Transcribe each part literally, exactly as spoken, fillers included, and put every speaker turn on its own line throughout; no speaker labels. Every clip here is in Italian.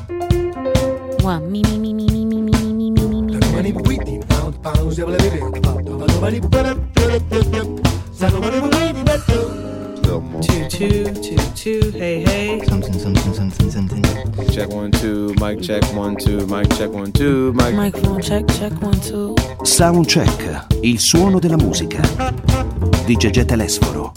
One, me, me, me, me, me, me, me, me, me, me, me.
Two, two, two, two, hey, hey.
Something, something, something, something.
Check one, two, mic check one, two, mic check one, two, mic.
Microphone check, check one, two.
Soundcheck, il suono della musica di Gegè Telesforo.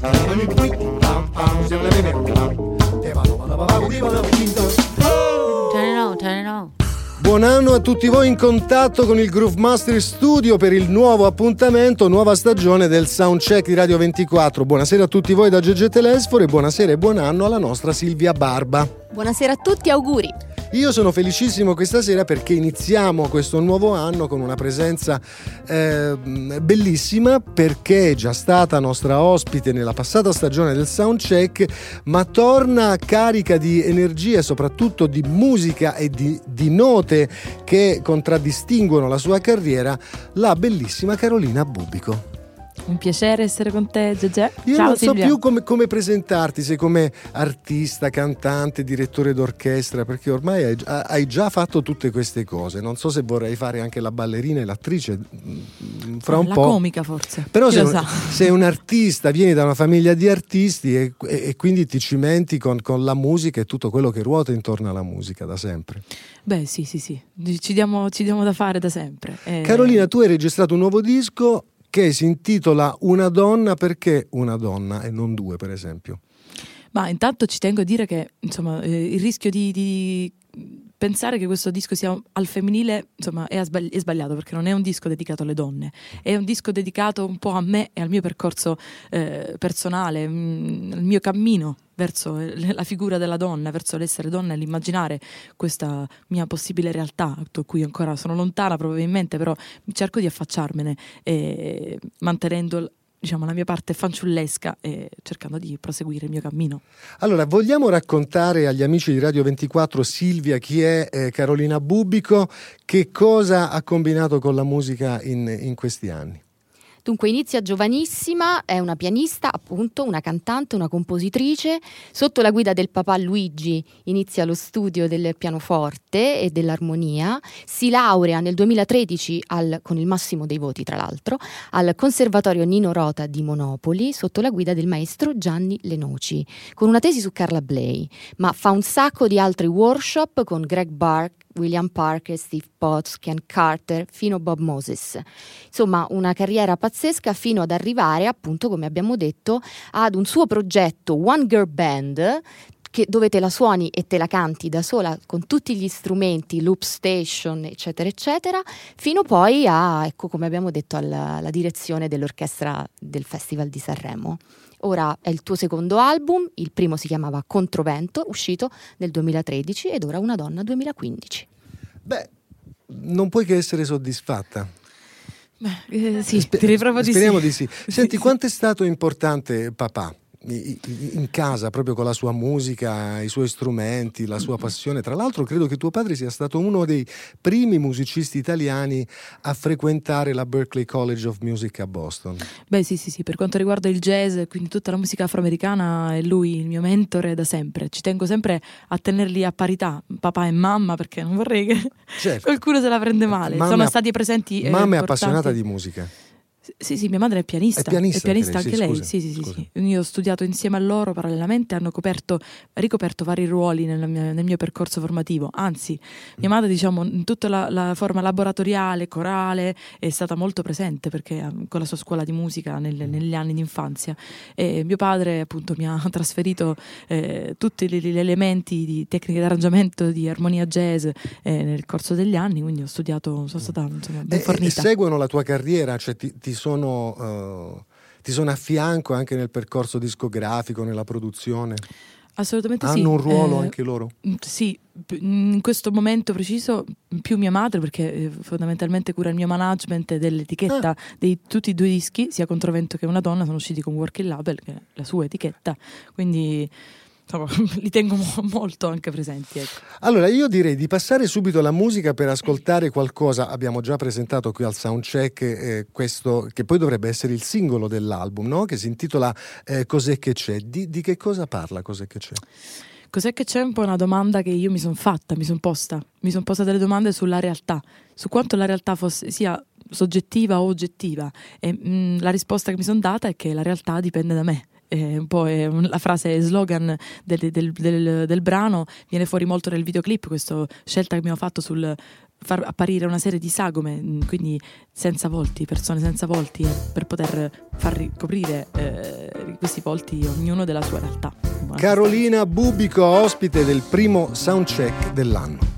Turn it on, turn it on.
Buon anno a tutti voi in contatto con il Groove Master Studio per il nuovo appuntamento, nuova stagione del Soundcheck di Radio ventiquattro. Buonasera a tutti voi da Gegè Telesforo e buonasera e buon anno alla nostra Silvia Barba.
Buonasera a tutti, auguri.
Io sono felicissimo questa sera perché iniziamo questo nuovo anno con una presenza eh, bellissima, perché è già stata nostra ospite nella passata stagione del Soundcheck, ma torna carica di energia e soprattutto di musica e di, di note che contraddistinguono la sua carriera, la bellissima Carolina Bubico.
Un piacere essere con te, Gegè.
Io
Ciao,
non so
Silvia.
più come, come presentarti, se come artista, cantante, direttore d'orchestra, perché ormai hai, hai già fatto tutte queste cose. Non so se vorrei fare anche la ballerina e l'attrice fra un
la
po'.
comica forse.
Però
Chi
sei
lo
un,
sa.
sei un artista, vieni da una famiglia di artisti e, e, e quindi ti cimenti con, con la musica e tutto quello che ruota intorno alla musica da sempre.
Beh, sì, sì, sì. Ci diamo, ci diamo da fare da sempre. Eh,
Carolina, tu hai registrato un nuovo disco che si intitola Una donna. Perché una donna e non due, per esempio?
Ma intanto ci tengo a dire che insomma eh, il rischio di, di pensare che questo disco sia al femminile insomma è, sbagli- è sbagliato, perché non è un disco dedicato alle donne, è un disco dedicato un po' a me e al mio percorso eh, personale, mh, al mio cammino verso la figura della donna, verso l'essere donna e l'immaginare questa mia possibile realtà, a cui ancora sono lontana probabilmente, però cerco di affacciarmene e mantenendo, diciamo, la mia parte fanciullesca e cercando di proseguire il mio cammino.
Allora, vogliamo raccontare agli amici di Radio ventiquattro, Silvia, chi è eh, Carolina Bubico, che cosa ha combinato con la musica in, in questi anni?
Dunque inizia giovanissima, è una pianista appunto, una cantante, una compositrice. Sotto la guida del papà Luigi inizia lo studio del pianoforte e dell'armonia, si laurea nel duemilatredici al, con il massimo dei voti tra l'altro, al Conservatorio Nino Rota di Monopoli sotto la guida del maestro Gianni Lenoci, con una tesi su Carla Bley, ma fa un sacco di altri workshop con Greg Bark, William Parker, Steve Potts, Ken Carter, fino a Bob Moses. Insomma, una carriera pazzesca fino ad arrivare, appunto, come abbiamo detto, ad un suo progetto One Girl Band, che, dove te la suoni e te la canti da sola con tutti gli strumenti, loop station, eccetera, eccetera, fino poi a, ecco, come abbiamo detto, alla, alla direzione dell'orchestra del Festival di Sanremo. Ora è il tuo secondo album, il primo si chiamava Controvento, uscito nel duemilatredici, ed ora Una donna duemilaquindici.
Beh, non puoi che essere soddisfatta.
Beh, eh, sì,
Sper-
direi proprio di
speriamo
sì.
di sì. Senti, quanto è stato importante papà in casa, proprio con la sua musica, i suoi strumenti, la sua passione? Tra l'altro credo che tuo padre sia stato uno dei primi musicisti italiani a frequentare la Berklee College of Music a Boston.
Beh sì sì sì, per quanto riguarda il jazz, quindi tutta la musica afroamericana, è lui il mio mentore da sempre. Ci tengo sempre a tenerli a parità, papà e mamma, perché non vorrei che
Certo.
qualcuno se la prende male.
Mamma
Sono
è-
stati presenti eh,
Mamma è
importanti-
appassionata di musica.
Sì, sì, mia madre è pianista.
È pianista anche lei,
anche
sì,
lei.
scusa,
Sì, sì, sì,
scusa.
sì. Io ho studiato insieme a loro parallelamente, hanno coperto, ricoperto vari ruoli nella mia- nel mio percorso formativo. Anzi, mia madre, diciamo, in tutta la, la forma laboratoriale, corale, è stata molto presente, perché eh, con la sua scuola di musica nelle- negli anni di infanzia. E mio padre, appunto, mi ha trasferito eh, tutti gli, gli elementi di tecniche di arrangiamento, di armonia jazz eh, nel corso degli anni, quindi ho studiato, sono stata insomma, ben
E, e
fornita.
seguono la tua carriera, cioè ti, ti sono eh, ti sono a fianco anche nel percorso discografico, nella produzione?
Assolutamente sì.
Hanno un ruolo
Eh,
anche loro?
Mm, Sì, p- in questo momento preciso più mia madre, perché eh, fondamentalmente cura il mio management dell'etichetta di tutti i due dischi, sia Controvento che Una donna, sono usciti con Working Label, che è la sua etichetta, quindi insomma, li tengo mo- molto anche presenti, ecco.
Allora io direi di passare subito alla musica per ascoltare qualcosa. Abbiamo già presentato qui al Soundcheck eh, questo che poi dovrebbe essere il singolo dell'album, no? Che si intitola eh, Cos'è che c'è. Di, di che cosa parla Cos'è che c'è?
Cos'è che c'è? Un po' una domanda che io mi sono fatta, mi sono posta, mi sono posta delle domande sulla realtà, su quanto la realtà fosse, sia soggettiva o oggettiva, e mh, la risposta che mi sono data è che la realtà dipende da me. È un po' è un, la frase slogan del, del, del, del brano viene fuori molto nel videoclip, questa scelta che abbiamo fatto sul far apparire una serie di sagome, quindi senza volti, persone senza volti, per poter far ricoprire eh, questi volti ognuno della sua realtà. Buona
Carolina Bubico, ospite del primo soundcheck dell'anno.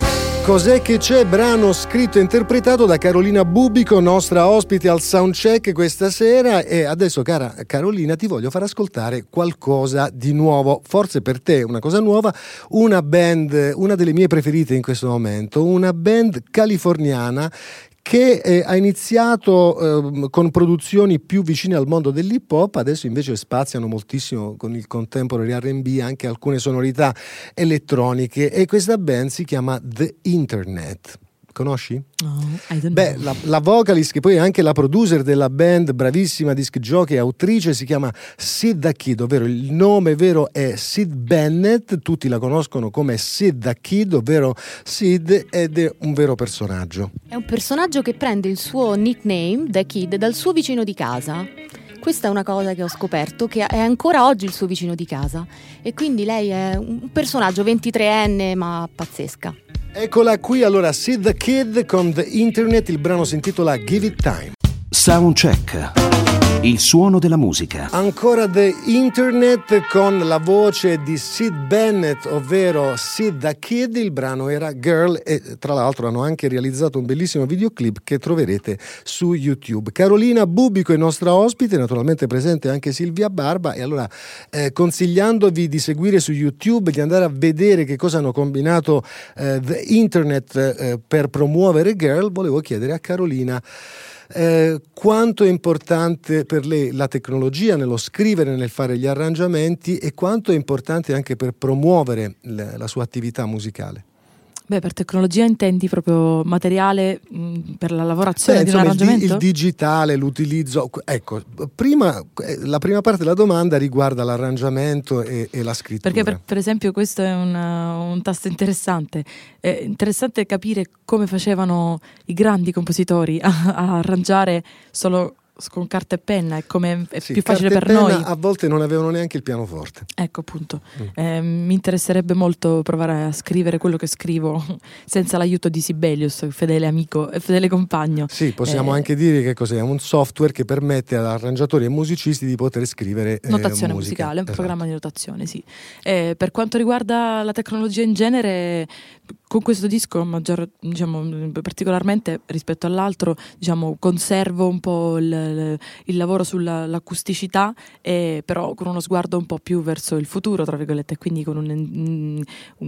Cos'è che c'è? Brano scritto e interpretato da Carolina Bubico, nostra ospite al soundcheck questa sera. E adesso, cara Carolina, ti voglio far ascoltare qualcosa di nuovo, forse per te una cosa nuova, una band, una delle mie preferite in questo momento, una band californiana che eh, ha iniziato eh, con produzioni più vicine al mondo dell'hip hop, adesso invece spaziano moltissimo con il contemporary R and B, anche alcune sonorità elettroniche, e questa band si chiama The Internet. Conosci?
No, I don't
Beh,
know.
la, la vocalist, che poi è anche la producer della band, bravissima disc jockey e autrice, si chiama Sid the Kid, ovvero il nome vero è Sid Bennett, tutti la conoscono come Sid the Kid, ovvero Sid, ed è un vero personaggio.
È un personaggio che prende il suo nickname, The Kid, dal suo vicino di casa. Questa è una cosa che ho scoperto, che è ancora oggi il suo vicino di casa, e quindi lei è un personaggio ventitreenne ma pazzesca.
Eccola qui, allora, Sid the Kid con The Internet, il brano si intitola Give It Time.
Soundcheck, il suono della musica.
Ancora The Internet con la voce di Sid Bennett, ovvero Sid the Kid, il brano era Girl, e tra l'altro hanno anche realizzato un bellissimo videoclip che troverete su YouTube. Carolina Bubico è nostra ospite, naturalmente presente anche Silvia Barba, e allora eh, consigliandovi di seguire su YouTube, di andare a vedere che cosa hanno combinato eh, The Internet eh, per promuovere Girl, volevo chiedere a Carolina Eh, quanto è importante per lei la tecnologia nello scrivere, nel fare gli arrangiamenti, e quanto è importante anche per promuovere la, la sua attività musicale.
Beh, per tecnologia intendi proprio materiale mh, per la lavorazione
Beh,
di
insomma,
un
il, di-
arrangiamento?
il digitale, l'utilizzo. Ecco, prima eh, la prima parte della domanda riguarda l'arrangiamento e, e la scrittura.
Perché per, per esempio questo è un, uh, un tasto interessante. È interessante capire come facevano i grandi compositori a, a arrangiare solo con carta e penna, e come è
Sì,
più facile
carta
per
e penna,
noi.
a volte non avevano neanche il pianoforte.
Ecco, appunto.
Mm.
Eh, mi interesserebbe molto provare a scrivere quello che scrivo senza l'aiuto di Sibelius, fedele amico e fedele compagno.
Sì, possiamo
Eh,
anche dire che cos'è un software che permette ad arrangiatori e musicisti di poter scrivere eh,
Notazione
musica.
musicale, un
Esatto.
programma di notazione, sì. Eh, per quanto riguarda la tecnologia in genere, con questo disco, maggior, diciamo, particolarmente rispetto all'altro, diciamo, conservo un po' il, il, il lavoro sull'acusticità, eh, però con uno sguardo un po' più verso il futuro, tra virgolette, quindi con un, un,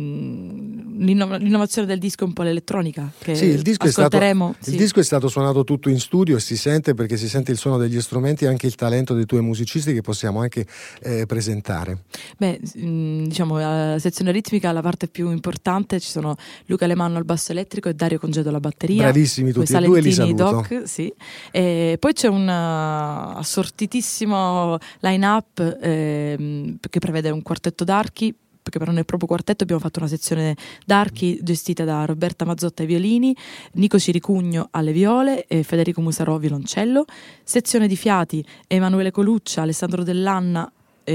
un, l'innovazione del disco, un po' l'elettronica che
Sì, il disco, è stato,
ascolteremo.
il
sì.
disco è stato suonato tutto in studio, e si sente, perché si sente il suono degli strumenti e anche il talento dei tuoi musicisti, che possiamo anche eh, presentare.
Beh, mh, diciamo, la sezione ritmica, la parte più importante, ci sono Luca Alemanno al basso elettrico e Dario Congedo alla batteria.
Bravissimi tutti
Coi
e due, li
Salentini
saluto.
Doc, sì. E poi c'è un uh, assortitissimo line-up ehm, che prevede un quartetto d'archi, perché però non è proprio quartetto, abbiamo fatto una sezione d'archi gestita da Roberta Mazzotta ai violini, Nico Ciricugno alle viole e Federico Musarò violoncello, sezione di fiati Emanuele Coluccia, Alessandro Dell'Anna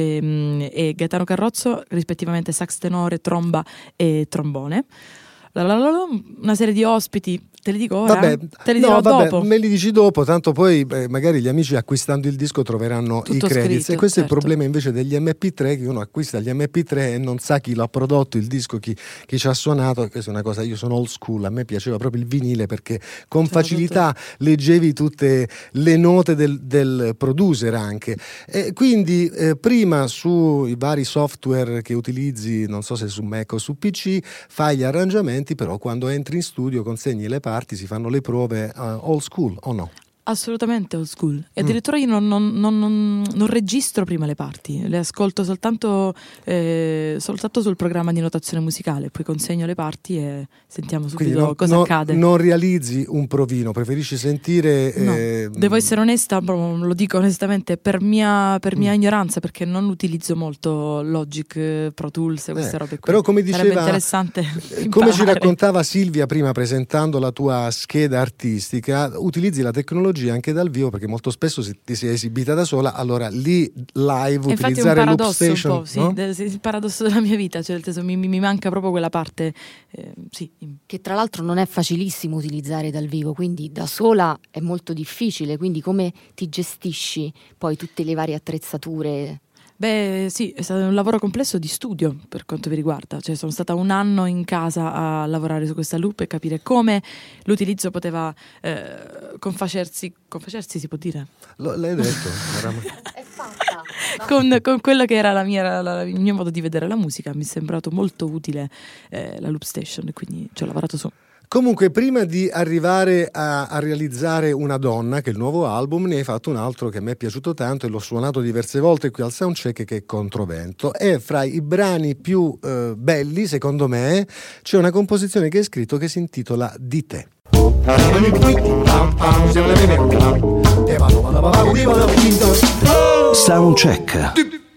e, e Gaetano Carrozzo, rispettivamente sax tenore, tromba e trombone. Una serie di ospiti, te li dico ora?
Vabbè,
te li
no,
dirò
vabbè,
dopo.
me li dici dopo, tanto poi eh, magari gli amici, acquistando il disco, troveranno
Tutto
i credits.
scritto,
E questo
certo.
è il problema invece degli emme pi tre, che uno acquista gli emme pi tre e non sa chi l'ha prodotto, il disco, chi, chi ci ha suonato. E questa è una cosa, io sono old school, a me piaceva proprio il vinile, perché con
C'era
facilità leggevi tutte le note del, del producer anche. E quindi eh, prima sui vari software che utilizzi, non so se su Mac o su pi ci, fai gli arrangiamenti, però quando entri in studio consegni le parti, si fanno le prove uh, old school, o no?
Assolutamente old school. E addirittura io non, non, non, non, non registro prima le parti, le ascolto soltanto, eh, soltanto sul programma di notazione musicale, poi consegno le parti e sentiamo subito
non,
cosa
non,
accade.
Non realizzi un provino, preferisci sentire...
No,
eh,
devo essere onesta, lo dico onestamente, per mia, per mia
mm.
ignoranza, perché non utilizzo molto Logic, Pro Tools e queste
eh,
robe qui.
Però come
Sarebbe
diceva,
interessante
come ci
imparare.
raccontava Silvia prima presentando la tua scheda artistica, utilizzi la tecnologia anche dal vivo, perché molto spesso se ti sei esibita da sola, allora lì live
E
utilizzare
il
loop
paradosso
station,
un po', sì,
no?
de- sì, il paradosso della mia vita, cioè nel senso, mi, mi manca proprio quella parte, eh, sì.
Che tra l'altro non è facilissimo utilizzare dal vivo, quindi da sola è molto difficile, quindi come ti gestisci poi tutte le varie attrezzature?
Beh sì, è stato un lavoro complesso di studio per quanto mi riguarda, cioè sono stata un anno in casa a lavorare su questa loop e capire come l'utilizzo poteva eh, confacersi, confacersi si può dire?
Lo, l'hai detto,
È fatta!
con, con quello che era la mia, la, la, il mio modo di vedere la musica, mi è sembrato molto utile eh, la loop station, quindi ci ho lavorato su.
Comunque, prima di arrivare a, a realizzare Una donna, che è il nuovo album, ne hai fatto un altro che a me è piaciuto tanto e l'ho suonato diverse volte qui al Soundcheck, che è Controvento. E fra i brani più eh, belli, secondo me, c'è una composizione che hai scritto che si intitola Di te.
Soundcheck.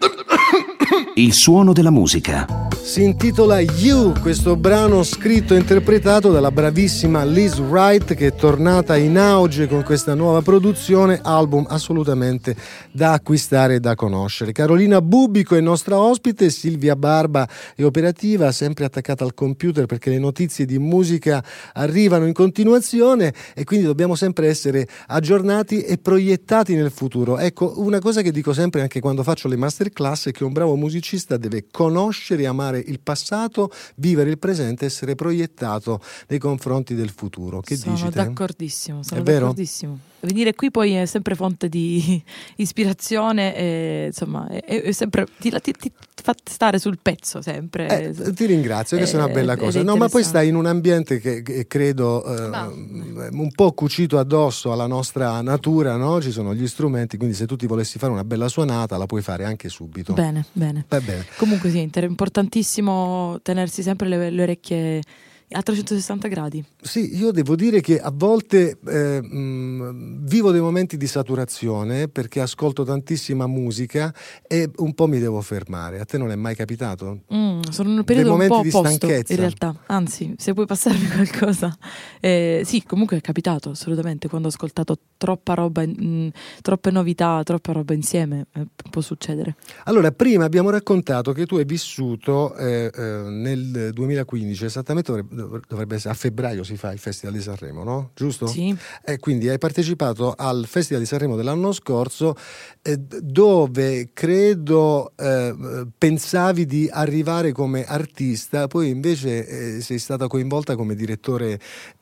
Il suono della musica.
Si intitola You, questo brano scritto e interpretato dalla bravissima Liz Wright, che è tornata in auge con questa nuova produzione, album assolutamente da acquistare e da conoscere. Carolina Bubico è nostra ospite, Silvia Barba è operativa, sempre attaccata al computer perché le notizie di musica arrivano in continuazione e quindi dobbiamo sempre essere aggiornati e proiettati nel futuro. Ecco, una cosa che dico sempre anche quando faccio le masterclass è che un bravo musicista deve conoscere e amare il passato, vivere il presente, essere proiettato nei confronti del futuro. Che
sono
dici te?
D'accordissimo, sono
È vero?
d'accordissimo. Venire qui poi è sempre fonte di ispirazione e insomma è, è sempre ti, ti, ti fa stare sul pezzo sempre.
Eh, ti ringrazio, questa è una bella cosa. No, ma poi stai in un ambiente che, che credo eh, un po' cucito addosso alla nostra natura, no? Ci sono gli strumenti, quindi se tu ti volessi fare una bella suonata la puoi fare anche subito.
Bene, bene.
Va bene.
Comunque sì, è importantissimo tenersi sempre le, le orecchie a trecentosessanta gradi.
Sì, io devo dire che a volte eh, mh, vivo dei momenti di saturazione perché ascolto tantissima musica e un po' mi devo fermare. A te non è mai capitato?
Mm, sono in un periodo un po'
di
opposto
stanchezza.
in realtà, anzi, se puoi passarmi qualcosa. Eh, sì, comunque è capitato assolutamente quando ho ascoltato troppa roba, mh, troppe novità, troppa roba insieme, eh, può succedere.
Allora, prima abbiamo raccontato che tu hai vissuto eh, eh, nel duemilaquindici, esattamente dovrebbe, dovrebbe essere a febbraio si fa il Festival di Sanremo, no? Giusto?
Sì.
E quindi hai partecipato al Festival di Sanremo dell'anno scorso eh, dove credo eh, pensavi di arrivare come artista, poi invece eh, sei stata coinvolta come direttore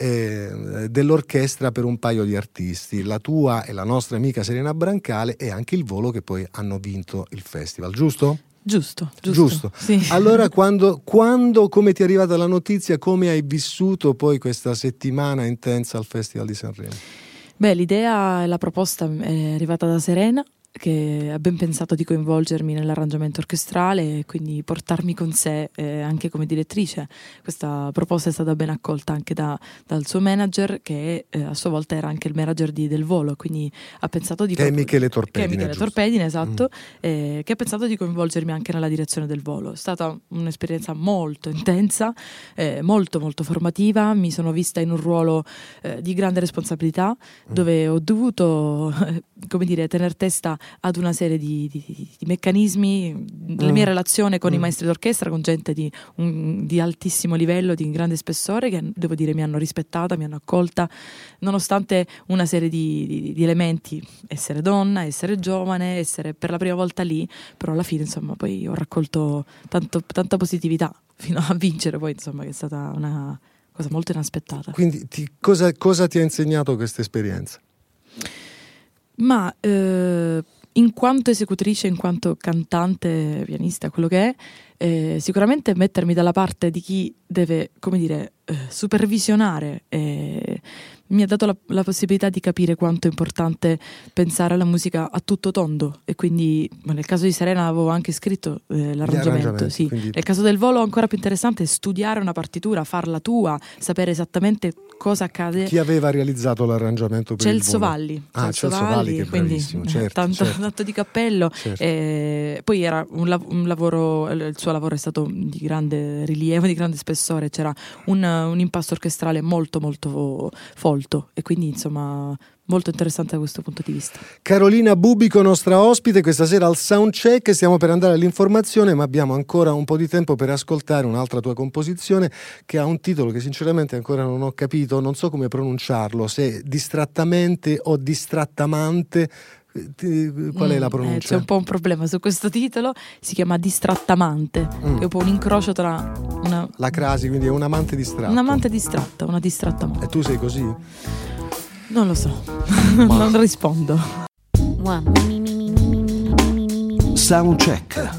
eh, dell'orchestra per un paio di artisti, la tua e la nostra amica Serena Brancale e anche il Volo, che poi hanno vinto il festival, giusto?
Giusto, giusto.
Giusto.
Sì.
Allora, quando, quando, come ti è arrivata la notizia, come hai vissuto poi questa settimana intensa al Festival di Sanremo?
Beh, l'idea e la proposta è arrivata da Serena, che ha ben pensato di coinvolgermi nell'arrangiamento orchestrale e quindi portarmi con sé eh, anche come direttrice. Questa proposta è stata ben accolta anche da, dal suo manager, che eh, a sua volta era anche il manager di Del Volo, quindi ha pensato di
che è Michele Torpedine,
che è Michele Torpedine, esatto, mm. eh, che ha pensato di coinvolgermi anche nella direzione del Volo. È stata un'esperienza molto intensa, eh, molto molto formativa. Mi sono vista in un ruolo eh, di grande responsabilità, mm. dove ho dovuto eh, come dire, tener testa ad una serie di, di, di meccanismi, la mia mm. relazione con mm. i maestri d'orchestra, con gente di, un, di altissimo livello, di grande spessore, che devo dire mi hanno rispettata, mi hanno accolta, nonostante una serie di, di, di elementi, essere donna, essere giovane, essere per la prima volta lì, però alla fine insomma poi ho raccolto tanto, tanta positività fino a vincere poi, insomma, che è stata una cosa molto inaspettata.
Quindi ti, cosa, cosa ti ha insegnato questa esperienza?
Ma eh, in quanto esecutrice, in quanto cantante, pianista, quello che è, eh, sicuramente mettermi dalla parte di chi deve, come dire, eh, supervisionare e mi ha dato la, la possibilità di capire quanto è importante pensare alla musica a tutto tondo, e quindi nel caso di Serena avevo anche scritto eh, l'arrangiamento, sì.
Quindi...
Nel caso del volo ancora più interessante è studiare una partitura, farla tua, sapere esattamente cosa accade.
Chi aveva realizzato l'arrangiamento per
Celso
il volo?
Valli.
Ah,
Celso,
Celso
Valli,
Valli, che
quindi,
bravissimo, certo,
tanto,
certo.
tanto di cappello.
Certo.
Eh, poi era un, lav- un lavoro, il suo lavoro è stato di grande rilievo, di grande spessore, c'era un, un impasto orchestrale molto molto folto, e quindi insomma molto interessante da questo punto di vista.
Carolina Bubico, nostra ospite questa sera al Soundcheck. Stiamo per andare all'informazione, ma abbiamo ancora un po' di tempo per ascoltare un'altra tua composizione che ha un titolo che sinceramente ancora non ho capito, non so come pronunciarlo, se distrattamente o distrattamante. Qual è la pronuncia?
Mm, eh, c'è un po' un problema su questo titolo, si chiama Distrattamante,
Mm.
che è un po' un incrocio tra una,
La crasi, quindi è un amante distratto.
un'amante distratta, una distratta amante.
E tu sei così?
Non lo so, non rispondo.
One. Mi, mi, mi, mi, mi, mi, mi, mi, mi, mi.
Soundcheck.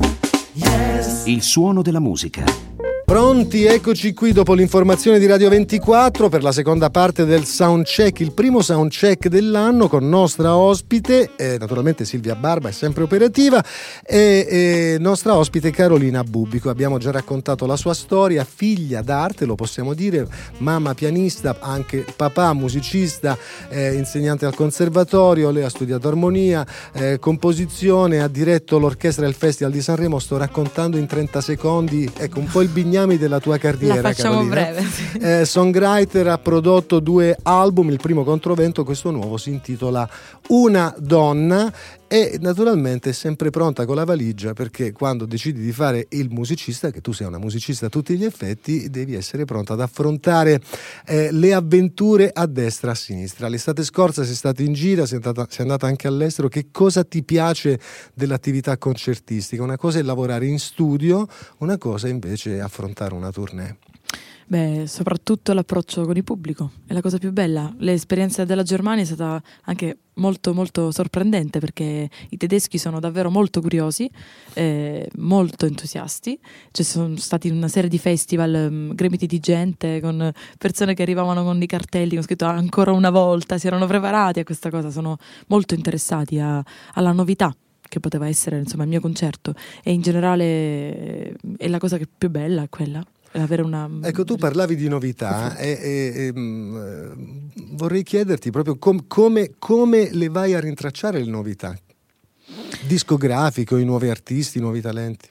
Il suono della musica.
Pronti? Eccoci qui dopo l'informazione di Radio ventiquattro per la seconda parte del Soundcheck, il primo Soundcheck dell'anno con nostra ospite, eh, naturalmente Silvia Barba è sempre operativa, e, e nostra ospite Carolina Bubico. Abbiamo già raccontato la sua storia, figlia d'arte, lo possiamo dire, mamma pianista, anche papà musicista, eh, insegnante al conservatorio, lei ha studiato armonia, eh, composizione, ha diretto l'orchestra del Festival di Sanremo. Sto raccontando in trenta secondi, ecco, un po' il bignami della tua carriera.
La facciamo
Carolina.
breve. Sì.
Eh, songwriter, ha prodotto due album, il primo Controvento, questo nuovo si intitola Una donna, e naturalmente è sempre pronta con la valigia, perché quando decidi di fare il musicista, che tu sei una musicista a tutti gli effetti, devi essere pronta ad affrontare eh, le avventure a destra e a sinistra. L'estate scorsa sei stata in gira, sei andata, sei andata anche all'estero. Che cosa ti piace dell'attività concertistica? Una cosa è lavorare in studio, una cosa invece è affrontare una tournée.
Beh, soprattutto l'approccio con il pubblico è la cosa più bella. L'esperienza della Germania è stata anche molto molto sorprendente, perché i tedeschi sono davvero molto curiosi, eh, molto entusiasti. Ci sono stati una serie di festival um, gremiti di gente, con persone che arrivavano con i cartelli con scritto ancora una volta, si erano preparati a questa cosa, sono molto interessati a, alla novità che poteva essere insomma il mio concerto, e in generale eh, è la cosa che più bella è quella. Avere una...
Ecco, tu parlavi di novità e, e, e mh, vorrei chiederti proprio com, come, come le vai a rintracciare le novità discografiche, i nuovi artisti, i nuovi talenti.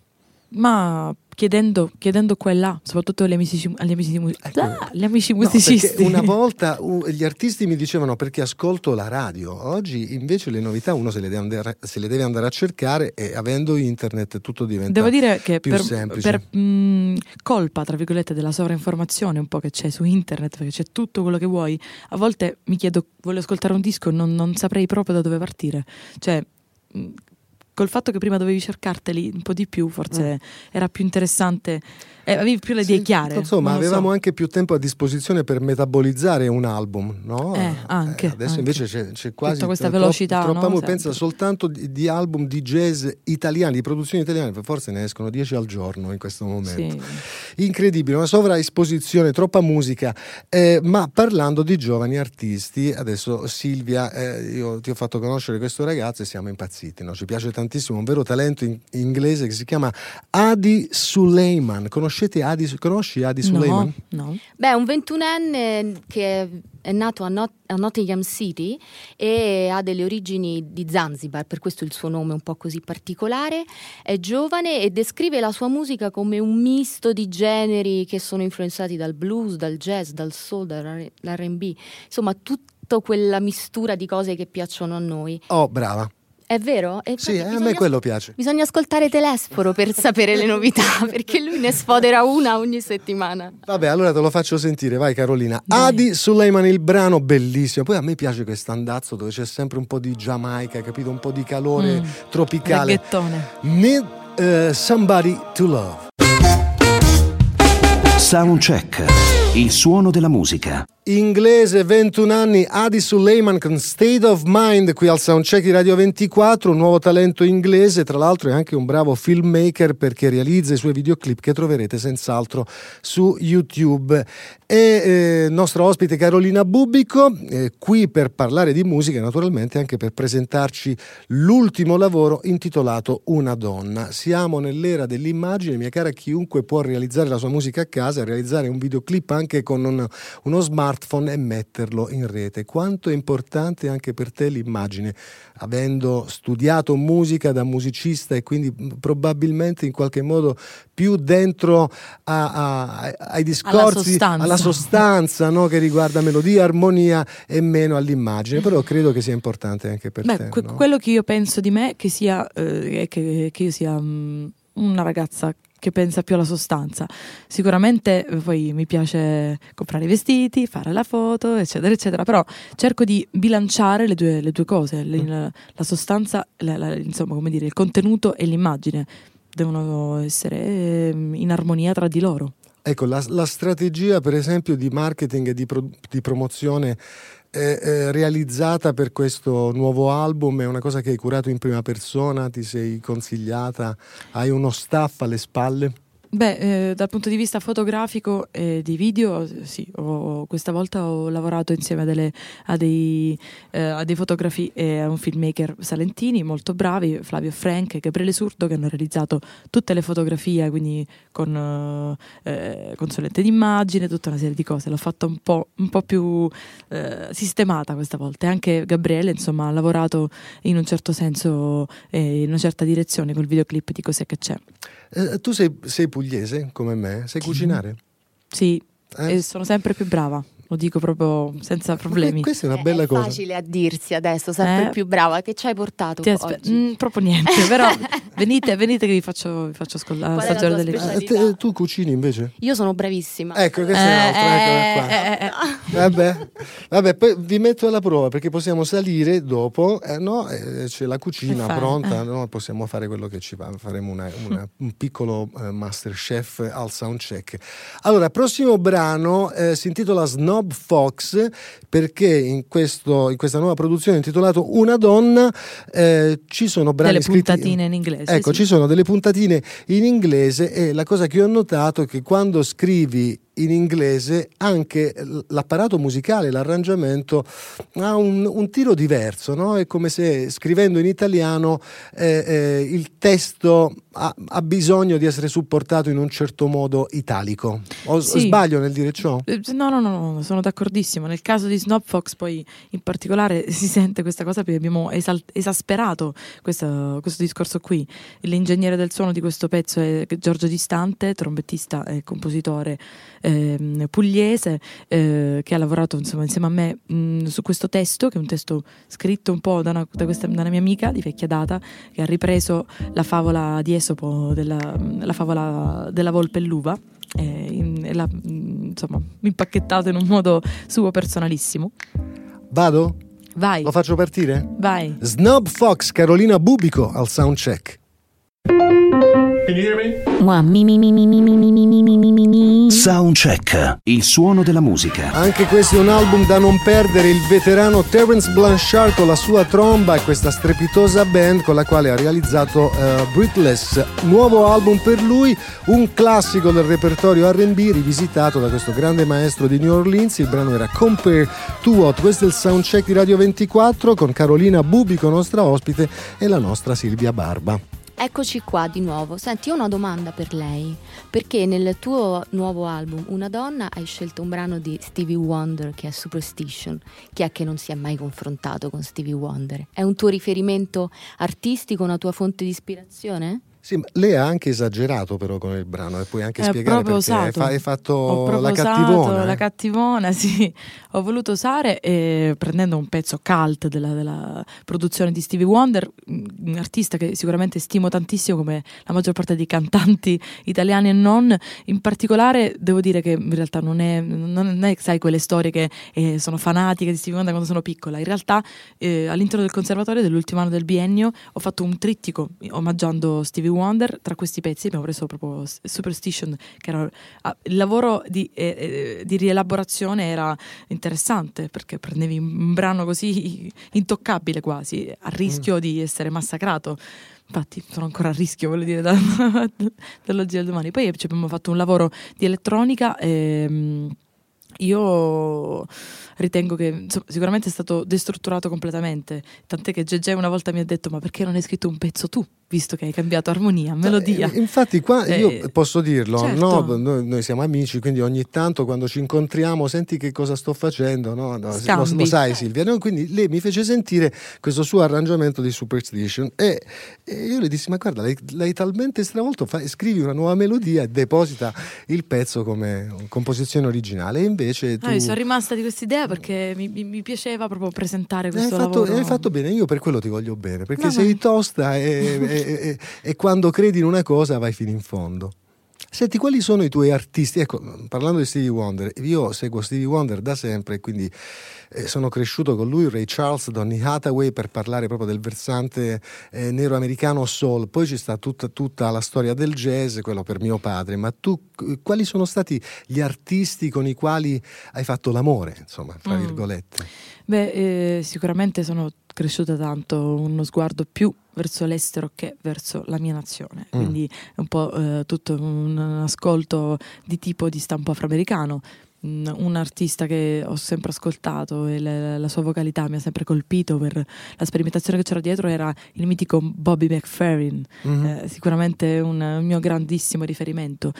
Ma chiedendo, chiedendo qua e là, soprattutto agli amici, agli amici, mu-
Ecco.
ah, gli amici
No,
musicisti.
perché una volta uh, gli artisti mi dicevano perché ascolto la radio, oggi invece le novità uno se le deve andare, se le deve andare a cercare, e avendo internet tutto diventa
Devo dire che
più
per,
semplice.
per mh, colpa, tra virgolette, della sovrainformazione un po' che c'è su internet, perché c'è tutto quello che vuoi, a volte mi chiedo, voglio ascoltare un disco e non, non saprei proprio da dove partire. Cioè, mh, col fatto che prima dovevi cercarteli un po' di più, forse mm. era più interessante, eh, avevi più le idee
Sì,
chiare.
insomma,
non lo
avevamo
so.
anche più tempo a disposizione per metabolizzare un album, no?
Eh, anche,
adesso
anche.
invece c'è, c'è quasi
Tutta questa
tro-
velocità,
troppa,
no?
pensa
Sempre.
soltanto di, di album di jazz italiani, di produzioni italiane, forse ne escono dieci al giorno in questo momento.
Sì.
Incredibile, una sovraesposizione, troppa musica. Eh, ma parlando di giovani artisti, adesso Silvia, eh, io ti ho fatto conoscere questo ragazzo e siamo impazziti, no? Ci piace tantissimo, un vero talento in, inglese che si chiama Adi Suleiman. Conoscete Adi? Conosci Adi Suleiman?
No, no.
Beh, è un ventunenne che è nato a, Not- a Nottingham City e ha delle origini di Zanzibar, per questo il suo nome è un po' così particolare. È giovane e descrive la sua musica come un misto di generi che sono influenzati dal blues, dal jazz, dal soul, dall'R and B, insomma tutta quella mistura di cose che piacciono a noi.
Oh, brava.
È vero? E
Sì, a
bisogna-
me quello piace.
Bisogna ascoltare Telesforo per sapere le novità, perché lui ne sfodera una ogni settimana.
Vabbè, allora te lo faccio sentire, vai Carolina.
Dai.
Adi Suleiman, il brano bellissimo. Poi a me piace questo andazzo dove c'è sempre un po' di Giamaica, capito? Un po' di calore
Mm.
tropicale.
Reggaettone.
Need uh, Somebody to Love.
Soundcheck. il suono della musica.
Inglese, ventuno anni, Adi Suleiman con State of Mind qui al Soundcheck di Radio ventiquattro, un nuovo talento inglese, tra l'altro è anche un bravo filmmaker perché realizza i suoi videoclip che troverete senz'altro su YouTube. E eh, nostra ospite Carolina Bubico, eh, qui per parlare di musica e naturalmente anche per presentarci l'ultimo lavoro intitolato Una donna. Siamo nell'era dell'immagine, mia cara, chiunque può realizzare la sua musica a casa, realizzare un videoclip anche con un, uno smartphone e metterlo in rete. Quanto è importante anche per te l'immagine, avendo studiato musica da musicista e quindi probabilmente in qualche modo più dentro a, a, ai discorsi,
alla sostanza,
alla sostanza no? Che riguarda melodia, armonia e meno all'immagine, però credo che sia importante anche per
Beh,
te.
que-
no? Quello
quello che io penso di me che sia eh, che, che io sia um, una ragazza che pensa più alla sostanza. Sicuramente eh, poi mi piace comprare i vestiti, fare la foto, eccetera, eccetera, però cerco di bilanciare le due, le due cose, le, la, la sostanza, la, la, insomma, come dire, il contenuto e l'immagine devono essere in armonia tra di loro.
Ecco, la, la strategia per esempio di marketing e di, pro, di promozione eh, eh, realizzata per questo nuovo album è una cosa che hai curato in prima persona, ti sei consigliata, hai uno staff alle spalle?
Beh, eh, dal punto di vista fotografico e di video, sì, ho, questa volta ho lavorato insieme a, delle, a, dei, eh, a dei fotografi e a un filmmaker salentini molto bravi, Flavio e Frank e Gabriele Surdo, che hanno realizzato tutte le fotografie, quindi con eh, consulente d'immagine, tutta una serie di cose. L'ho fatta un po', un po' più eh, sistemata questa volta. E anche Gabriele, insomma, ha lavorato in un certo senso e in una certa direzione col videoclip di Cos'è che c'è.
Eh, tu sei, sei pugliese come me? Sai cucinare?
Sì,
Eh?
e sono sempre più brava, lo dico proprio senza problemi.
Que- questa è una bella
è
cosa.
facile a dirsi adesso, sempre
Eh?
più brava. Che ci hai portato
Ti aspe-
oggi?
mm, proprio niente, però venite, venite che vi faccio, vi faccio ascoltare,
Qual è la
assaggiare
tua
delle
specialità?
cose.
Eh, te- tu cucini invece?
Io sono bravissima.
Ecco, questa è un'altra, eccola qua.
Eh, eh, eh,
Vabbè, vabbè, poi vi metto alla prova perché possiamo salire dopo, eh, no? Eh, c'è la cucina
Che fare?
pronta,
Eh.
no? Possiamo fare quello che ci va, faremo una- una- un piccolo eh, Masterchef al Soundcheck. Allora, prossimo brano eh, si intitola Snob Fox perché in, questo, in questa nuova produzione intitolato Una donna eh, ci sono brani
delle
scritti
puntatine in inglese.
Ecco,
sì.
ci sono delle puntatine in inglese e la cosa che ho notato è che quando scrivi in inglese anche l'apparato musicale, l'arrangiamento ha un, un tiro diverso, no? È come se scrivendo in italiano eh, eh, il testo ha, ha bisogno di essere supportato in un certo modo italico. O,
Sì.
o sbaglio nel dire ciò?
Eh, No, no, no, no, sono d'accordissimo. Nel caso di Snob Fox poi in particolare si sente questa cosa perché abbiamo esal- esasperato questo, questo discorso qui. L'ingegnere del suono di questo pezzo è Giorgio Distante, trombettista e compositore ehm, pugliese, eh, che ha lavorato insomma insieme a me mh, su questo testo, che è un testo scritto un po' da una, da questa, da una mia amica di vecchia data, che ha ripreso la favola di Esopo, della, la favola della volpe e l'uva. E, in- e l'ha mh, insomma impacchettato in un modo suo personalissimo.
Vado?
Vai,
Lo faccio partire?
vai.
Snob Fox, Carolina Bubico al Soundcheck.
Mua, mi, mi, mi, mi, mi, mi, mi, mi, mi, mi, mi, mi, mi.
Soundcheck, il suono della musica.
Anche questo è un album da non perdere, il veterano Terence Blanchard con la sua tromba e questa strepitosa band con la quale ha realizzato uh, Breathless, nuovo album per lui, un classico del repertorio R and B rivisitato da questo grande maestro di New Orleans. Il brano era Compare to What. Questo è il Soundcheck di Radio ventiquattro con Carolina Bubico, nostra ospite, e la nostra Silvia Barba.
Eccoci qua di nuovo. Senti, io ho una domanda per lei. Perché nel tuo nuovo album Una donna hai scelto un brano di Stevie Wonder che è Superstition? Chi è che non si è mai confrontato con Stevie Wonder? È un tuo riferimento artistico, una tua fonte di ispirazione?
Sì, ma lei ha anche esagerato però con il brano e puoi anche
È
spiegare
proprio
perché hai,
osato.
fa- hai fatto
Ho proprio
la
usato
cattivona.
la
eh.
cattivona, sì. Ho voluto usare, eh, prendendo un pezzo cult della, della produzione di Stevie Wonder, un artista che sicuramente stimo tantissimo come la maggior parte dei cantanti italiani e non. In particolare devo dire che in realtà non è, non è sai, quelle storie che eh, sono fanatiche di Stevie Wonder quando sono piccola. In realtà eh, all'interno del conservatorio dell'ultimo anno del biennio ho fatto un trittico omaggiando Stevie Wonder. Tra questi pezzi abbiamo preso proprio Superstition, che era ah, il lavoro di, eh, di rielaborazione era interessante, perché prendevi un brano così intoccabile quasi, a rischio mm. di essere massacrato. Infatti sono ancora a rischio, voglio dire, da, dall'oggi al domani. Poi abbiamo fatto un lavoro di elettronica e io ritengo che insomma, sicuramente è stato destrutturato completamente, tant'è che Gegè una volta mi ha detto: ma perché non hai scritto un pezzo tu, visto che hai cambiato armonia, melodia?
Eh, infatti qua
eh,
io posso dirlo,
certo.
no? noi, noi siamo amici, quindi ogni tanto quando ci incontriamo senti che cosa sto facendo, no? No, lo, lo sai Silvia, no? Quindi lei mi fece sentire questo suo arrangiamento di Superstition e, e io le dissi: ma guarda, l'hai, l'hai talmente stravolto, fai, scrivi una nuova melodia e deposita il pezzo come composizione originale. E invece tu...
ah, io sono rimasta di questa idea perché mi, mi, mi piaceva proprio presentare questo
hai fatto,
lavoro.
Hai fatto bene, io per quello ti voglio bene, perché
no,
sei
ma...
tosta e, e, e, e quando credi in una cosa vai fino in fondo. Senti, quali sono i tuoi artisti? Ecco, parlando di Stevie Wonder, io seguo Stevie Wonder da sempre e quindi eh, sono cresciuto con lui, Ray Charles, Donny Hathaway, per parlare proprio del versante eh, nero americano soul. Poi ci sta tutta, tutta la storia del jazz, quello per mio padre. Ma tu, quali sono stati gli artisti con i quali hai fatto l'amore, insomma, tra
mm.
virgolette?
Beh, eh, sicuramente sono cresciuta tanto uno sguardo più verso l'estero che verso la mia nazione, mm. quindi è un po' eh, tutto un ascolto di tipo di stampo afroamericano. Un artista che ho sempre ascoltato e la, la sua vocalità mi ha sempre colpito per la sperimentazione che c'era dietro era il mitico Bobby McFerrin, mm-hmm. eh, sicuramente un, un mio grandissimo riferimento,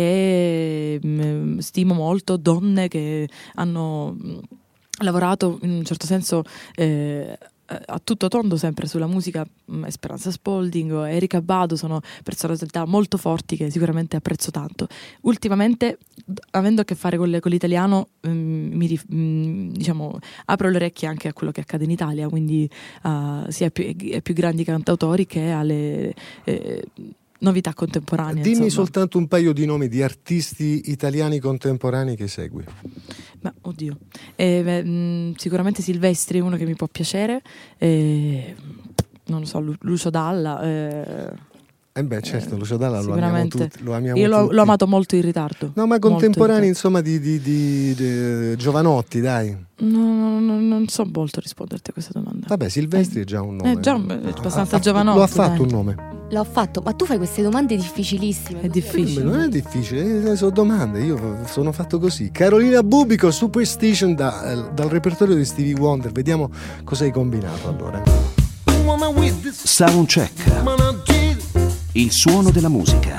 e mh, stimo molto donne che hanno mh, lavorato in un certo senso eh, a tutto tondo sempre sulla musica. Esperanza Spalding o Erykah Badu sono personalità molto forti che sicuramente apprezzo tanto. Ultimamente, avendo a che fare con, le, con l'italiano, um, mi, um, diciamo, apro le orecchie anche a quello che accade in Italia, quindi uh, sia ai più, ai più grandi cantautori che alle eh, novità contemporanee.
Dimmi
insomma.
soltanto un paio di nomi di artisti italiani contemporanei che segui.
Ma oddio, eh, beh, mh, sicuramente Silvestri è uno che mi può piacere, eh, non lo so, Lu- Lucio Dalla. Eh,
eh beh, certo, Lucio Dalla lo amiamo
sicuramente.
tutti. Lo amiamo
Io l'ho,
tutti.
l'ho amato molto in ritardo.
No, ma contemporanei, insomma, di, di, di, di Giovanotti, dai.
No, no, no, non so molto risponderti a questa domanda.
Vabbè, Silvestri eh, è già un nome.
È già un, è abbastanza
ah,
Giovanotti.
Lo ha fatto
dai.
un nome.
L'ho fatto, ma tu fai queste domande difficilissime.
È difficile.
Non è difficile, sono domande, io sono fatto così. Carolina Bubico, Superstition da, dal repertorio di Stevie Wonder. Vediamo cosa hai combinato allora.
Soundcheck. Il suono della musica.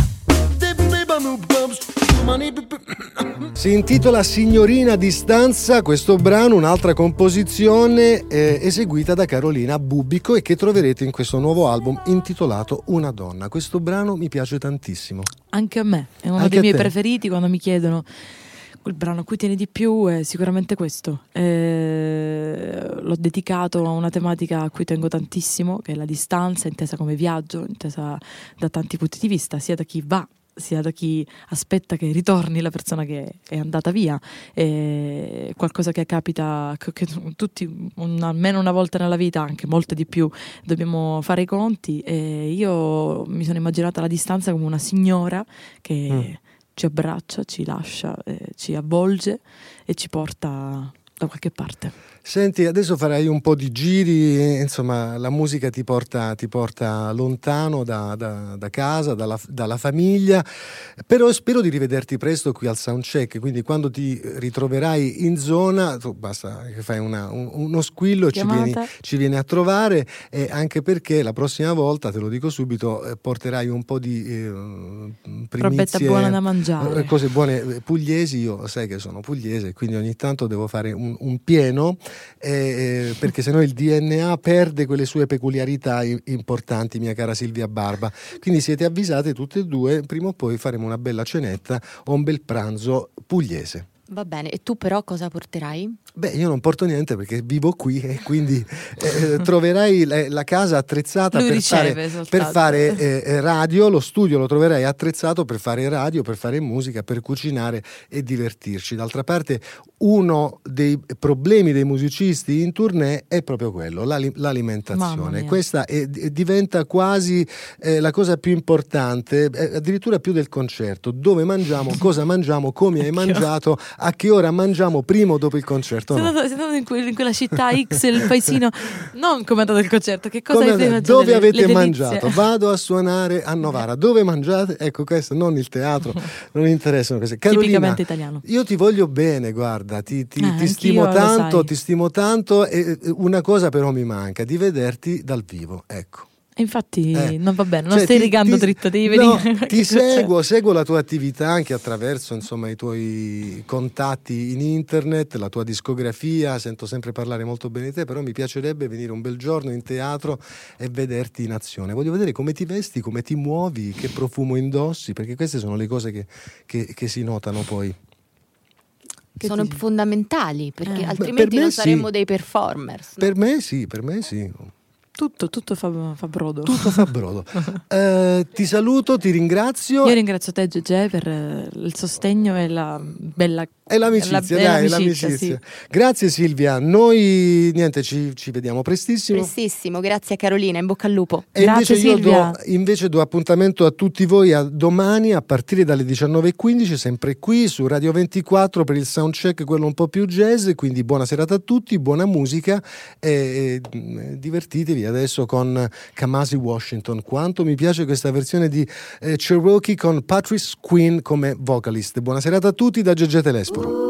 Si intitola Signorina a distanza questo brano, un'altra composizione eh, eseguita da Carolina Bubico e che troverete in questo nuovo album intitolato Una donna. Questo brano mi piace tantissimo.
Anche a me, è uno
Anche
dei miei
te.
preferiti. Quando mi chiedono quel brano a cui tieni di più, è sicuramente questo. Eh, l'ho dedicato a una tematica a cui tengo tantissimo, che è la distanza, intesa come viaggio, intesa da tanti punti di vista, sia da chi va sia da chi aspetta che ritorni la persona che è andata via. È qualcosa che capita che tutti un, almeno una volta nella vita, anche molte di più, dobbiamo fare i conti, e io mi sono immaginata la distanza come una signora che mm. ci abbraccia, ci lascia, eh, ci avvolge e ci porta da qualche parte.
Senti, adesso farai un po' di giri, insomma la musica ti porta, ti porta lontano da, da, da casa, dalla, dalla famiglia, però spero di rivederti presto qui al Soundcheck, quindi quando ti ritroverai in zona tu basta che fai una, un, uno squillo e ci vieni, ci vieni a trovare, e anche perché la prossima volta, te lo dico subito, eh, porterai un po' di eh, primizie,
robetta buona da mangiare,
cose buone pugliesi. Io sai che sono pugliese, quindi ogni tanto devo fare un, un pieno, Eh, perché sennò il D N A perde quelle sue peculiarità importanti, mia cara Silvia Barba. Quindi siete avvisate tutte e due, prima o poi faremo una bella cenetta o un bel pranzo pugliese.
Va bene, e tu però cosa porterai?
Beh, io non porto niente perché vivo qui e quindi eh, troverai la, la casa attrezzata
Lui
per
riceve
fare,
soltanto.
per fare eh, radio, lo studio lo troverai attrezzato per fare radio, per fare musica, per cucinare e divertirci. D'altra parte, uno dei problemi dei musicisti in tournée è proprio quello, l'ali-
Mamma
l'alimentazione.
mia.
Questa è, è- diventa quasi eh, la cosa più importante, eh, addirittura più del concerto. Dove mangiamo, cosa mangiamo, come hai mangiato, a che ora mangiamo, prima o dopo il concerto.
Sei
No.
andato, sei andato in, que- in quella città X, il paesino, non come è andato il concerto, che cosa
Come
avete
andate?
mangiato?
Dove
Le-
avete
le delizie.
mangiato? Vado a suonare a Novara. Dove mangiate? Ecco, questo non il teatro, non interessano queste. Carolina,
Tipicamente italiano.
io ti voglio bene, guarda, ti, ti-
Eh,
ti
anch'io,
stimo
lo
tanto,
sai.
ti stimo tanto e e una cosa però mi manca, di vederti dal vivo, ecco.
E infatti
Eh,
non va bene, non
cioè,
stai
ti-
rigando
ti-
dritto, devi
no,
venire.
ti seguo, seguo la tua attività anche attraverso insomma i tuoi contatti in internet, la tua discografia, sento sempre parlare molto bene di te, però mi piacerebbe venire un bel giorno in teatro e vederti in azione. Voglio vedere come ti vesti, come ti muovi, che profumo indossi, perché queste sono le cose che, che- che si notano poi. Che
Sono
ti-
fondamentali, perché
Eh.
altrimenti
Per me
non
sì.
saremmo dei performers. no?
Per me sì, per me sì.
Tutto, tutto fa, fa brodo.
Tutto fa brodo. Eh, ti saluto, ti ringrazio.
Io ringrazio te Gege per eh, il sostegno e la bella
E l'amicizia,
la- e
dai,
l'amicizia,
l'amicizia.
sì.
Grazie Silvia, noi niente, ci, ci vediamo prestissimo.
Prestissimo, grazie a Carolina, in bocca al lupo.
E
Grazie,
invece io
Silvia.
do, invece do appuntamento a tutti voi a domani a partire dalle diciannove e quindici, sempre qui su Radio ventiquattro per il soundcheck, quello un po' più jazz. Quindi buona serata a tutti, buona musica e, e divertitevi adesso con Kamasi Washington. Quanto mi piace questa versione di eh, Cherokee con Patrice Quinn come vocalist. Buona serata a tutti da Gege Telesforo.